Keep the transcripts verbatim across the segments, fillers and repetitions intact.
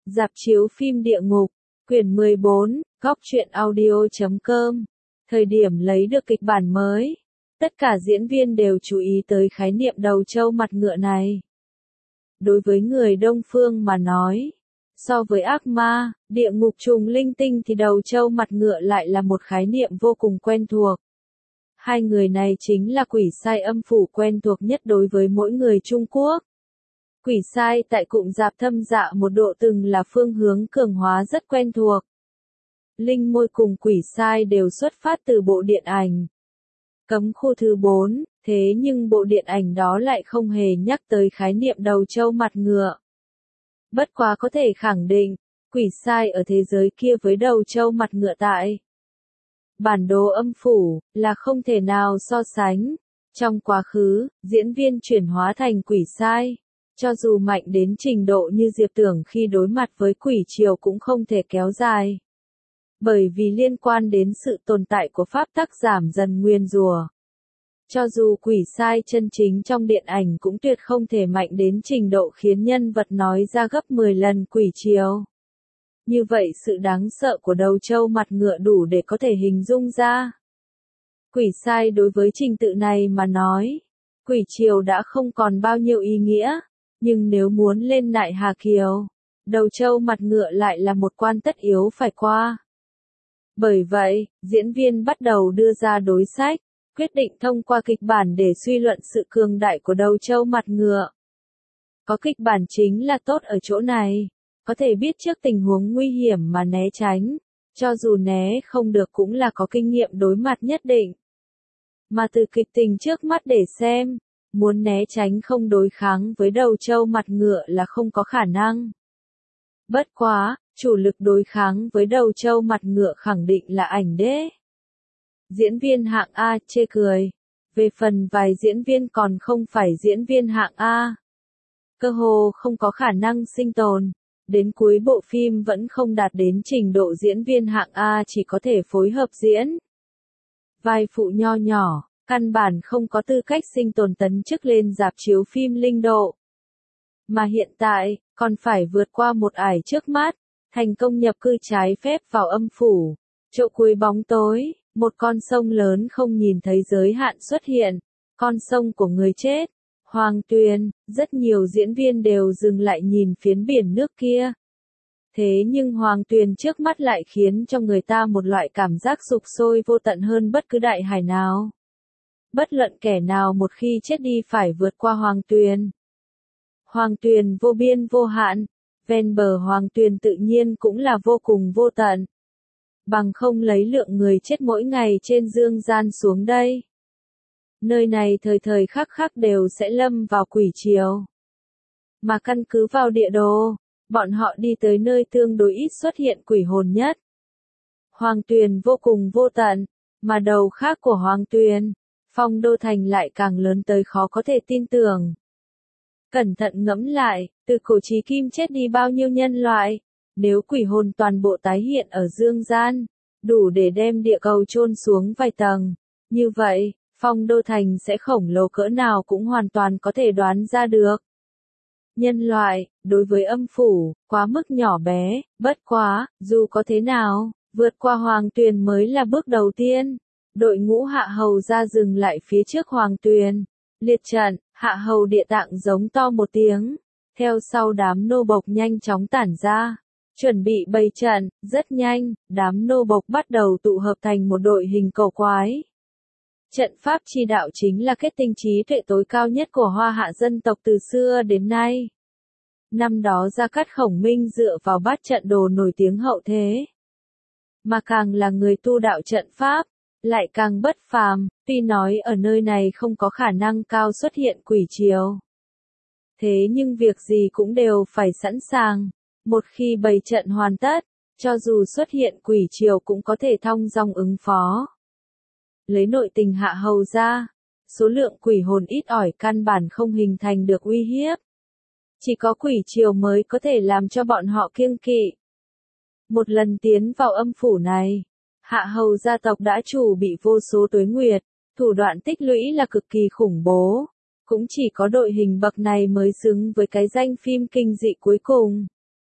Rạp chiếu phim địa ngục, quyển mười bốn, góc truyện audio chấm com. Thời điểm lấy được kịch bản mới, tất cả diễn viên đều chú ý tới khái niệm đầu trâu mặt ngựa này. Đối với người Đông Phương mà nói, so với ác ma, địa ngục trùng linh tinh thì đầu trâu mặt ngựa lại là một khái niệm vô cùng quen thuộc. Hai người này chính là quỷ sai âm phủ quen thuộc nhất đối với mỗi người Trung Quốc. Quỷ sai tại cụm Dạp Thâm Dạ một độ từng là phương hướng cường hóa rất quen thuộc. Linh môi cùng quỷ sai đều xuất phát từ bộ điện ảnh Cấm Khu thứ bốn, thế nhưng bộ điện ảnh đó lại không hề nhắc tới khái niệm đầu trâu mặt ngựa. Bất quá có thể khẳng định, quỷ sai ở thế giới kia với đầu trâu mặt ngựa tại bản đồ âm phủ là không thể nào so sánh. Trong quá khứ, diễn viên chuyển hóa thành quỷ sai, cho dù mạnh đến trình độ như Diệp Tưởng khi đối mặt với quỷ triều cũng không thể kéo dài. Bởi vì liên quan đến sự tồn tại của pháp tắc giảm dần nguyên rủa. Cho dù quỷ sai chân chính trong điện ảnh cũng tuyệt không thể mạnh đến trình độ khiến nhân vật nói ra gấp mười lần quỷ triều. Như vậy sự đáng sợ của đầu trâu mặt ngựa đủ để có thể hình dung ra. Quỷ sai đối với trình tự này mà nói, quỷ triều đã không còn bao nhiêu ý nghĩa, nhưng nếu muốn lên Nại Hà Kiều, đầu trâu mặt ngựa lại là một quan tất yếu phải qua. Bởi vậy, diễn viên bắt đầu đưa ra đối sách, quyết định thông qua kịch bản để suy luận sự cường đại của đầu trâu mặt ngựa. Có kịch bản chính là tốt ở chỗ này, có thể biết trước tình huống nguy hiểm mà né tránh, cho dù né không được cũng là có kinh nghiệm đối mặt nhất định. Mà từ kịch tình trước mắt để xem, muốn né tránh không đối kháng với đầu trâu mặt ngựa là không có khả năng. Bất quá, chủ lực đối kháng với đầu trâu mặt ngựa khẳng định là ảnh đế. Diễn viên hạng A chê cười. Về phần vài diễn viên còn không phải diễn viên hạng A, cơ hồ không có khả năng sinh tồn. Đến cuối bộ phim vẫn không đạt đến trình độ diễn viên hạng A chỉ có thể phối hợp diễn. Vai phụ nho nhỏ, căn bản không có tư cách sinh tồn tấn chức lên rạp chiếu phim linh độ. Mà hiện tại, còn phải vượt qua một ải trước mắt, thành công nhập cư trái phép vào âm phủ. Chỗ cuối bóng tối, một con sông lớn không nhìn thấy giới hạn xuất hiện, con sông của người chết. Hoàng Tuyền, rất nhiều diễn viên đều dừng lại nhìn phiến biển nước kia. Thế nhưng Hoàng Tuyền trước mắt lại khiến cho người ta một loại cảm giác sục sôi vô tận hơn bất cứ đại hải nào. Bất luận kẻ nào một khi chết đi phải vượt qua Hoàng Tuyền. Hoàng Tuyền vô biên vô hạn, ven bờ Hoàng Tuyền tự nhiên cũng là vô cùng vô tận. Bằng không lấy lượng người chết mỗi ngày trên dương gian xuống đây. Nơi này thời thời khắc khắc đều sẽ lâm vào quỷ triều. Mà căn cứ vào địa đồ, bọn họ đi tới nơi tương đối ít xuất hiện quỷ hồn nhất. Hoàng Tuyền vô cùng vô tận, mà đầu khác của Hoàng Tuyền, Phong Đô Thành lại càng lớn tới khó có thể tin tưởng. Cẩn thận ngẫm lại, từ cổ chí kim chết đi bao nhiêu nhân loại, nếu quỷ hồn toàn bộ tái hiện ở dương gian, đủ để đem địa cầu chôn xuống vài tầng. Như vậy, Phong Đô Thành sẽ khổng lồ cỡ nào cũng hoàn toàn có thể đoán ra được. Nhân loại, đối với âm phủ, quá mức nhỏ bé, bất quá, dù có thế nào, vượt qua Hoàng Tuyền mới là bước đầu tiên. Đội ngũ Hạ Hầu ra dừng lại phía trước Hoàng Tuyền. Liệt trận, Hạ Hầu địa tạng giống to một tiếng. Theo sau đám nô bộc nhanh chóng tản ra. Chuẩn bị bày trận, rất nhanh, đám nô bộc bắt đầu tụ hợp thành một đội hình cầu quái. Trận pháp chi đạo chính là kết tinh trí tuệ tối cao nhất của Hoa Hạ dân tộc từ xưa đến nay. Năm đó Gia Cát Khổng Minh dựa vào bát trận đồ nổi tiếng hậu thế. Mà càng là người tu đạo trận pháp, lại càng bất phàm, tuy nói ở nơi này không có khả năng cao xuất hiện quỷ triều. Thế nhưng việc gì cũng đều phải sẵn sàng, một khi bày trận hoàn tất, cho dù xuất hiện quỷ triều cũng có thể thong dong ứng phó. Lấy nội tình Hạ Hầu ra, số lượng quỷ hồn ít ỏi căn bản không hình thành được uy hiếp. Chỉ có quỷ triều mới có thể làm cho bọn họ kiêng kỵ. Một lần tiến vào âm phủ này, Hạ Hầu gia tộc đã chủ bị vô số tuế nguyệt, thủ đoạn tích lũy là cực kỳ khủng bố. Cũng chỉ có đội hình bậc này mới xứng với cái danh phim kinh dị cuối cùng.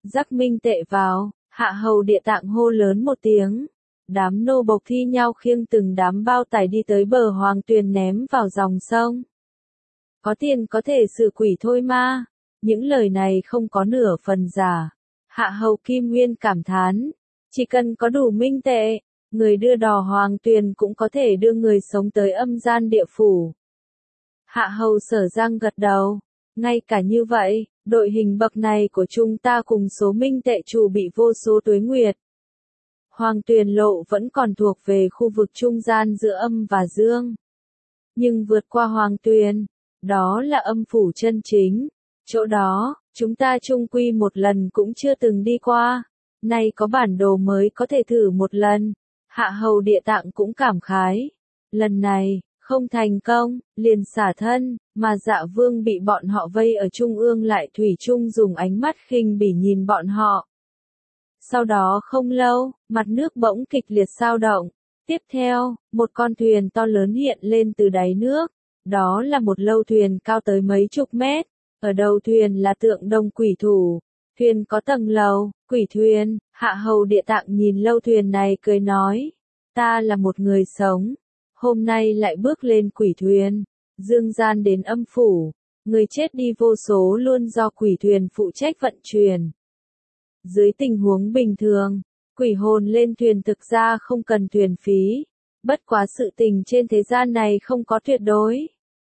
Rắc minh tệ vào, Hạ Hầu Địa Tạng hô lớn một tiếng. Đám nô bộc thi nhau khiêng từng đám bao tải đi tới bờ Hoàng Tuyền ném vào dòng sông. Có tiền có thể xử quỷ thôi mà. Những lời này không có nửa phần giả. Hạ Hầu Kim Nguyên cảm thán. Chỉ cần có đủ minh tệ, người đưa đò Hoàng Tuyền cũng có thể đưa người sống tới âm gian địa phủ. Hạ Hầu Sở Giang gật đầu. Ngay cả như vậy, đội hình bậc này của chúng ta cùng số minh tệ chủ bị vô số tuế nguyệt. Hoàng Tuyền lộ vẫn còn thuộc về khu vực trung gian giữa âm và dương. Nhưng vượt qua Hoàng Tuyền, đó là âm phủ chân chính. Chỗ đó, chúng ta chung quy một lần cũng chưa từng đi qua. Nay có bản đồ mới có thể thử một lần. Hạ Hầu Địa Tạng cũng cảm khái. Lần này, không thành công, liền xả thân, mà Dạ Vương bị bọn họ vây ở trung ương lại thủy chung dùng ánh mắt khinh bỉ nhìn bọn họ. Sau đó không lâu, mặt nước bỗng kịch liệt xao động. Tiếp theo, một con thuyền to lớn hiện lên từ đáy nước. Đó là một lâu thuyền cao tới mấy chục mét. Ở đầu thuyền là tượng đồng quỷ thủ. Thuyền có tầng lầu, quỷ thuyền. Hạ Hầu Địa Tạng nhìn lâu thuyền này cười nói. Ta là một người sống. Hôm nay lại bước lên quỷ thuyền. Dương gian đến âm phủ. Người chết đi vô số luôn do quỷ thuyền phụ trách vận chuyển. Dưới tình huống bình thường, quỷ hồn lên thuyền thực ra không cần thuyền phí. Bất quá sự tình trên thế gian này không có tuyệt đối.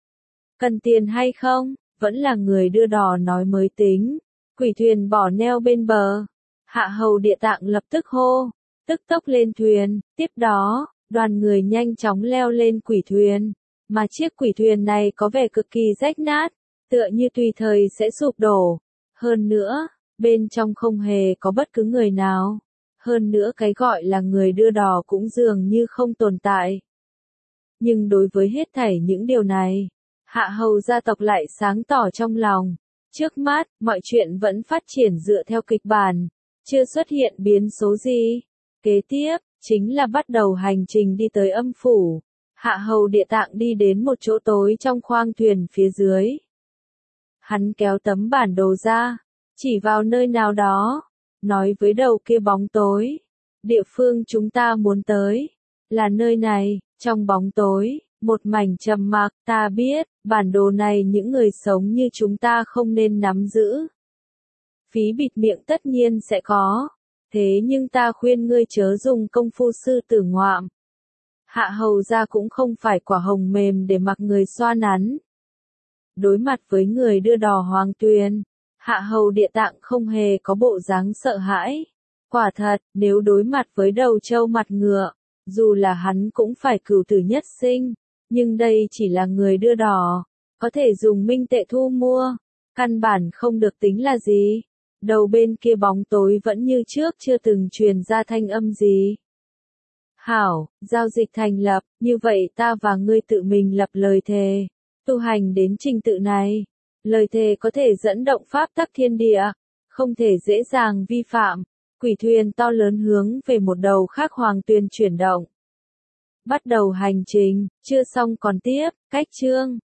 Cần tiền hay không, vẫn là người đưa đò nói mới tính. Quỷ thuyền bỏ neo bên bờ. Hạ Hầu Địa Tạng lập tức hô, tức tốc lên thuyền. Tiếp đó, đoàn người nhanh chóng leo lên quỷ thuyền. Mà chiếc quỷ thuyền này có vẻ cực kỳ rách nát, tựa như tùy thời sẽ sụp đổ. Hơn nữa, bên trong không hề có bất cứ người nào. Hơn nữa cái gọi là người đưa đò cũng dường như không tồn tại. Nhưng đối với hết thảy những điều này, Hạ Hầu gia tộc lại sáng tỏ trong lòng. Trước mắt, mọi chuyện vẫn phát triển dựa theo kịch bản, chưa xuất hiện biến số gì. Kế tiếp, chính là bắt đầu hành trình đi tới âm phủ. Hạ Hầu Địa Tạng đi đến một chỗ tối trong khoang thuyền phía dưới. Hắn kéo tấm bản đồ ra, chỉ vào nơi nào đó, nói với đầu kia bóng tối. Địa phương chúng ta muốn tới, là nơi này. Trong bóng tối, một mảnh trầm mặc. Ta biết, bản đồ này những người sống như chúng ta không nên nắm giữ. Phí bịt miệng tất nhiên sẽ có. Thế nhưng ta khuyên ngươi chớ dùng công phu sư tử ngoạm. Hạ Hầu gia cũng không phải quả hồng mềm để mặc người xoa nắn. Đối mặt với người đưa đò Hoàng Tuyền, Hạ Hầu Địa Tạng không hề có bộ dáng sợ hãi. Quả thật, nếu đối mặt với đầu trâu mặt ngựa, dù là hắn cũng phải cửu tử nhất sinh. Nhưng đây chỉ là người đưa đò, có thể dùng minh tệ thu mua, căn bản không được tính là gì. Đầu bên kia bóng tối vẫn như trước chưa từng truyền ra thanh âm gì. Hảo, giao dịch thành lập, như vậy ta và ngươi tự mình lập lời thề, tu hành đến trình tự này. Lời thề có thể dẫn động pháp tắc thiên địa, không thể dễ dàng vi phạm. Quỷ thuyền to lớn hướng về một đầu khác Hoàng Tuyền chuyển động. Bắt đầu hành trình, chưa xong còn tiếp, cách chương.